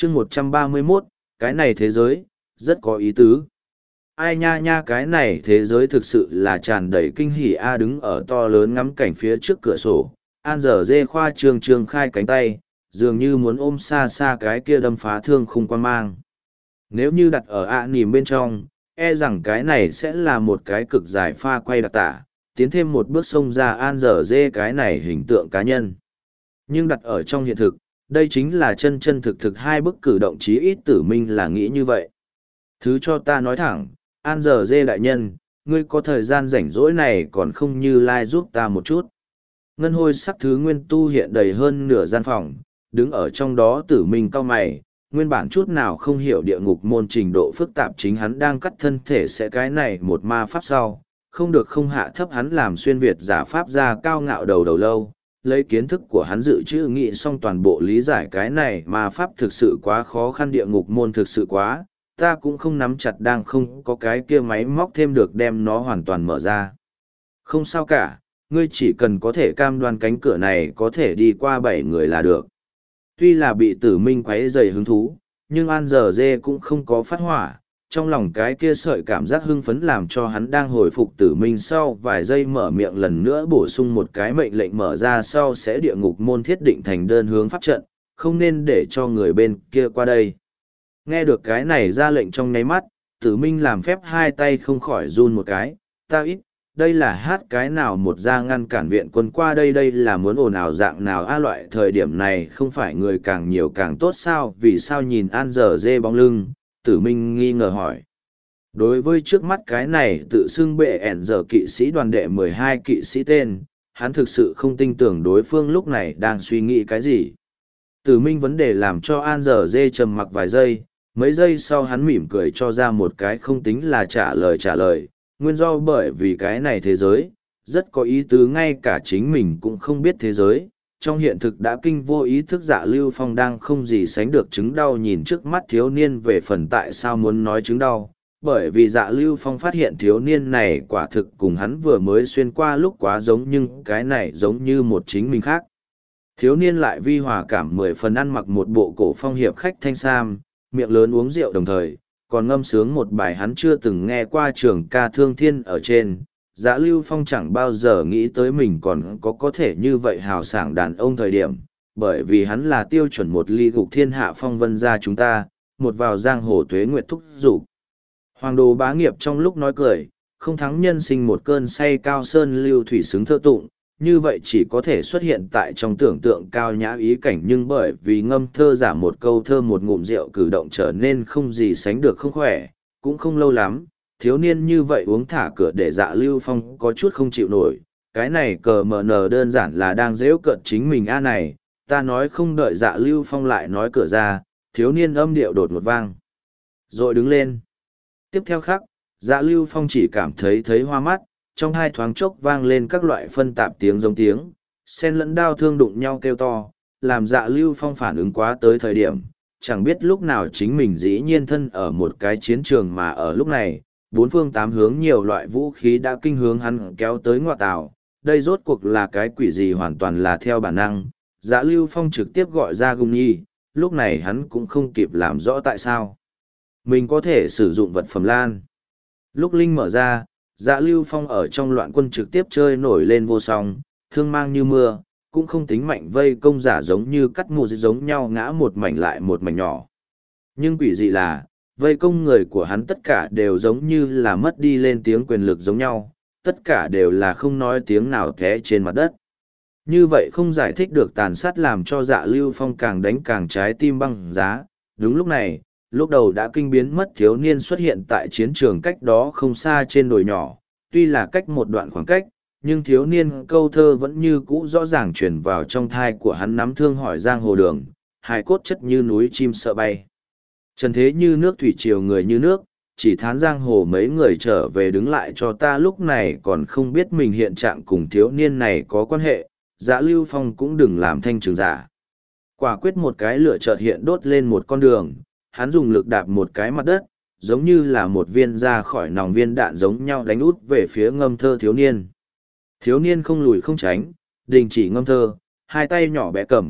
chương 131, cái này thế giới, rất có ý tứ. Ai nha nha, cái này thế giới thực sự là tràn đầy kinh hỉ a. Đứng ở to lớn ngắm cảnh phía trước cửa sổ, An Giờ Dê khoa trương trương khai cánh tay, dường như muốn ôm xa xa cái kia đâm phá thương khung quan mang. Nếu như đặt ở nỉm bên trong, e rằng cái này sẽ là một cái cực dài pha quay đặc tả, tiến thêm một bước xông ra An Giờ Dê cái này hình tượng cá nhân. Nhưng đặt ở trong hiện thực, đây chính là chân chân thực thực hai bức cử động, chí ít Tử Minh là nghĩ như vậy. Thứ cho ta nói thẳng, An Giờ Dê đại nhân, ngươi có thời gian rảnh rỗi này còn không như lai giúp ta một chút. Ngân hôi sắc thứ nguyên tu hiện đầy hơn nửa gian phòng, đứng ở trong đó Tử Minh cau mày, nguyên bản chút nào không hiểu địa ngục môn trình độ phức tạp, chính hắn đang cắt thân thể sẽ cái này một ma pháp sau, không được không hạ thấp hắn làm xuyên Việt giả pháp ra cao ngạo đầu lâu, lấy kiến thức của hắn dự trữ nghị xong toàn bộ lý giải cái này ma pháp thực sự quá khó khăn, địa ngục môn thực sự quá, ta cũng không nắm chặt, đang không có cái kia máy móc thêm được đem nó hoàn toàn mở ra. Không sao cả, ngươi chỉ cần có thể cam đoan cánh cửa này có thể đi qua 7 người là được. Tuy là bị Tử Minh quấy rầy hứng thú, nhưng An Giờ Dê cũng không có phát hỏa, trong lòng cái kia sợi cảm giác hưng phấn làm cho hắn đang hồi phục Tử Minh sau vài giây mở miệng lần nữa bổ sung một cái mệnh lệnh, mở ra sau sẽ địa ngục môn thiết định thành đơn hướng pháp trận, không nên để cho người bên kia qua đây. Nghe được cái này ra lệnh trong nháy mắt, Tử Minh làm phép hai tay không khỏi run một cái, ta ít, đây là hát cái nào một ra ngăn cản viện quân qua đây, đây là muốn ồn ào dạng nào a, loại thời điểm này không phải người càng nhiều càng tốt sao, vì sao nhìn An Giờ Dê bóng lưng, Tử Minh nghi ngờ hỏi. Đối với trước mắt cái này tự xưng bệ ẻn giờ kỵ sĩ đoàn đệ 12 kỵ sĩ tên, hắn thực sự không tin tưởng đối phương lúc này đang suy nghĩ cái gì. Tử Minh vấn đề làm cho An Giờ Dê trầm mặc vài giây, mấy giây sau hắn mỉm cười cho ra một cái không tính là trả lời, nguyên do bởi vì cái này thế giới, rất có ý tứ, ngay cả chính mình cũng không biết thế giới. Trong hiện thực đã kinh vô ý thức Dạ Lưu Phong đang không gì sánh được chứng đau nhìn trước mắt thiếu niên. Về phần tại sao muốn nói chứng đau, bởi vì Dạ Lưu Phong phát hiện thiếu niên này quả thực cùng hắn vừa mới xuyên qua lúc quá giống, nhưng cái này giống như một chính mình khác. Thiếu niên lại vi hòa cảm 10 phần, ăn mặc một bộ cổ phong hiệp khách thanh sam, miệng lớn uống rượu đồng thời, còn ngâm sướng một bài hắn chưa từng nghe qua trường ca thương thiên ở trên. Dạ Lưu Phong chẳng bao giờ nghĩ tới mình còn có thể như vậy hào sảng đàn ông thời điểm, bởi vì hắn là tiêu chuẩn một ly gục thiên hạ phong vân gia chúng ta, một vào giang hồ tuế nguyệt thúc dục. Hoàng đồ bá nghiệp trong lúc nói cười, không thắng nhân sinh một cơn say, cao sơn lưu thủy xứng thơ tụng, như vậy chỉ có thể xuất hiện tại trong tưởng tượng cao nhã ý cảnh, nhưng bởi vì ngâm thơ giả một câu thơ một ngụm rượu cử động trở nên không gì sánh được không khỏe, cũng không lâu lắm, thiếu niên như vậy uống thả cửa để Dạ Lưu Phong có chút không chịu nổi, cái này cờ mờ nờ đơn giản là đang giễu cợt chính mình a này, ta nói không đợi Dạ Lưu Phong lại nói cửa ra, thiếu niên âm điệu đột một vang, rồi đứng lên. Tiếp theo khắc, Dạ Lưu Phong chỉ cảm thấy hoa mắt, trong hai thoáng chốc vang lên các loại phân tạp tiếng giống tiếng, xen lẫn đao thương đụng nhau kêu to, làm Dạ Lưu Phong phản ứng quá tới thời điểm, chẳng biết lúc nào chính mình dĩ nhiên thân ở một cái chiến trường, mà ở lúc này, bốn phương tám hướng nhiều loại vũ khí đã kinh hướng hắn kéo tới ngoại tảo. Đây rốt cuộc là cái quỷ gì, hoàn toàn là theo bản năng. Dạ Lưu Phong trực tiếp gọi ra Gung Nhi, lúc này hắn cũng không kịp làm rõ tại sao mình có thể sử dụng vật phẩm lan. Lúc Linh mở ra, Dạ Lưu Phong ở trong loạn quân trực tiếp chơi nổi lên vô song, thương mang như mưa, cũng không tính mạnh, vây công giả giống như cắt mù giống nhau ngã một mảnh lại một mảnh nhỏ. Nhưng quỷ dị là, vây công người của hắn tất cả đều giống như là mất đi lên tiếng quyền lực giống nhau, tất cả đều là không nói tiếng nào té trên mặt đất. Như vậy không giải thích được tàn sát làm cho Dạ Lưu Phong càng đánh càng trái tim băng giá. Đúng lúc này, lúc đầu đã kinh biến mất thiếu niên xuất hiện tại chiến trường cách đó không xa trên đồi nhỏ, tuy là cách một đoạn khoảng cách, nhưng thiếu niên câu thơ vẫn như cũ rõ ràng truyền vào trong thai của hắn, nắm thương hỏi giang hồ đường, hài cốt chất như núi chim sợ bay. Trần thế như nước, thủy triều người như nước, chỉ thán giang hồ mấy người trở về đứng lại cho ta. Lúc này còn không biết mình hiện trạng cùng thiếu niên này có quan hệ, Dạ Lưu Phong cũng đừng làm thanh trường giả. Quả quyết một cái lửa chợt hiện đốt lên một con đường, hắn dùng lực đạp một cái mặt đất, giống như là một viên ra khỏi nòng viên đạn giống nhau đánh út về phía ngâm thơ thiếu niên. Thiếu niên không lùi không tránh, đình chỉ ngâm thơ, hai tay nhỏ bé cầm,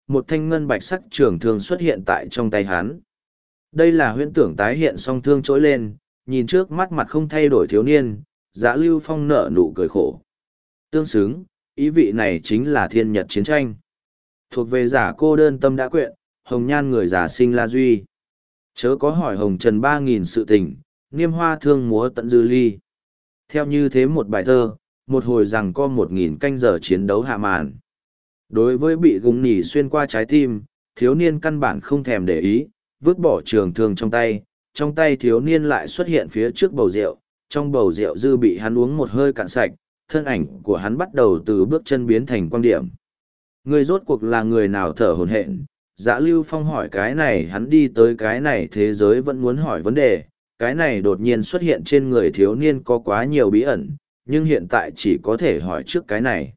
một thanh ngân bạch sắc trường thương xuất hiện tại trong tay hắn. Đây là huyễn tưởng tái hiện song thương trỗi lên, nhìn trước mắt mặt không thay đổi thiếu niên, Dạ Lưu Phong nở nụ cười khổ. Tương xứng, ý vị này chính là thiên nhật chiến tranh. Thuộc về giả cô đơn tâm đã quyện, hồng nhan người giả sinh la duy. Chớ có hỏi hồng trần 3.000 sự tình, niêm hoa thương múa tận dư ly. Theo như thế một bài thơ, một hồi rằng có 1.000 canh giờ chiến đấu hạ màn. Đối với bị gùng nỉ xuyên qua trái tim, thiếu niên căn bản không thèm để ý, vứt bỏ trường thương trong tay thiếu niên lại xuất hiện phía trước bầu rượu, trong bầu rượu dư bị hắn uống một hơi cạn sạch, thân ảnh của hắn bắt đầu từ bước chân biến thành quan điểm. Người rốt cuộc là người nào thở hổn hển? Dạ Lưu Phong hỏi cái này, hắn đi tới cái này thế giới vẫn muốn hỏi vấn đề, cái này đột nhiên xuất hiện trên người thiếu niên có quá nhiều bí ẩn, nhưng hiện tại chỉ có thể hỏi trước cái này.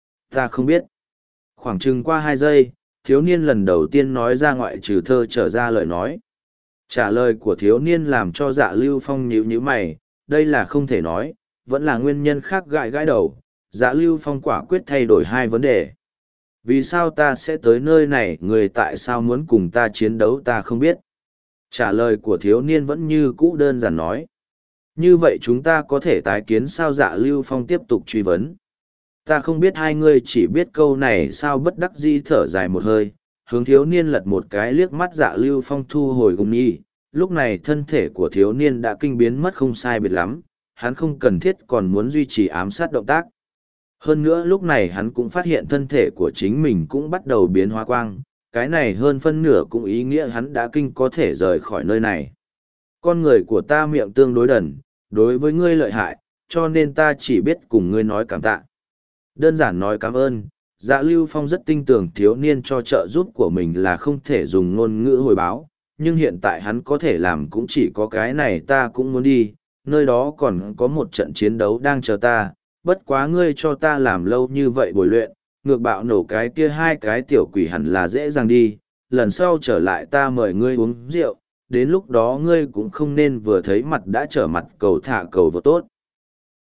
Ta không biết. Khoảng chừng qua 2 giây, thiếu niên lần đầu tiên nói ra ngoại trừ thơ trở ra lời nói. Trả lời của thiếu niên làm cho Dạ Lưu Phong nhíu mày, đây là không thể nói, vẫn là nguyên nhân khác gãi gãi đầu. Dạ Lưu Phong quả quyết thay đổi 2 vấn đề. Vì sao ta sẽ tới nơi này, người tại sao muốn cùng ta chiến đấu ta không biết. Trả lời của thiếu niên vẫn như cũ đơn giản nói. Như vậy chúng ta có thể tái kiến sao? Dạ Lưu Phong tiếp tục truy vấn. Ta không biết, hai người chỉ biết câu này sao? Bất đắc dĩ thở dài một hơi, hướng thiếu niên lật một cái liếc mắt. Dạ Lưu Phong thu hồi gùng nhi, lúc này thân thể của thiếu niên đã kinh biến mất không sai biệt lắm, hắn không cần thiết còn muốn duy trì ám sát động tác. Hơn nữa lúc này hắn cũng phát hiện thân thể của chính mình cũng bắt đầu biến hóa quang, cái này hơn phân nửa cũng ý nghĩa hắn đã kinh có thể rời khỏi nơi này. Con người của ta miệng tương đối đần, đối với ngươi lợi hại, cho nên ta chỉ biết cùng ngươi nói cảm tạ. Đơn giản nói cảm ơn, Dạ Lưu Phong rất tin tưởng thiếu niên cho trợ giúp của mình là không thể dùng ngôn ngữ hồi báo, nhưng hiện tại hắn có thể làm cũng chỉ có cái này. Ta cũng muốn đi, nơi đó còn có một trận chiến đấu đang chờ ta, bất quá ngươi cho ta làm lâu như vậy bồi luyện, ngược bạo nổ cái kia 2 cái tiểu quỷ hẳn là dễ dàng đi, lần sau trở lại ta mời ngươi uống rượu, đến lúc đó ngươi cũng không nên vừa thấy mặt đã trở mặt cầu thả cầu vô tốt.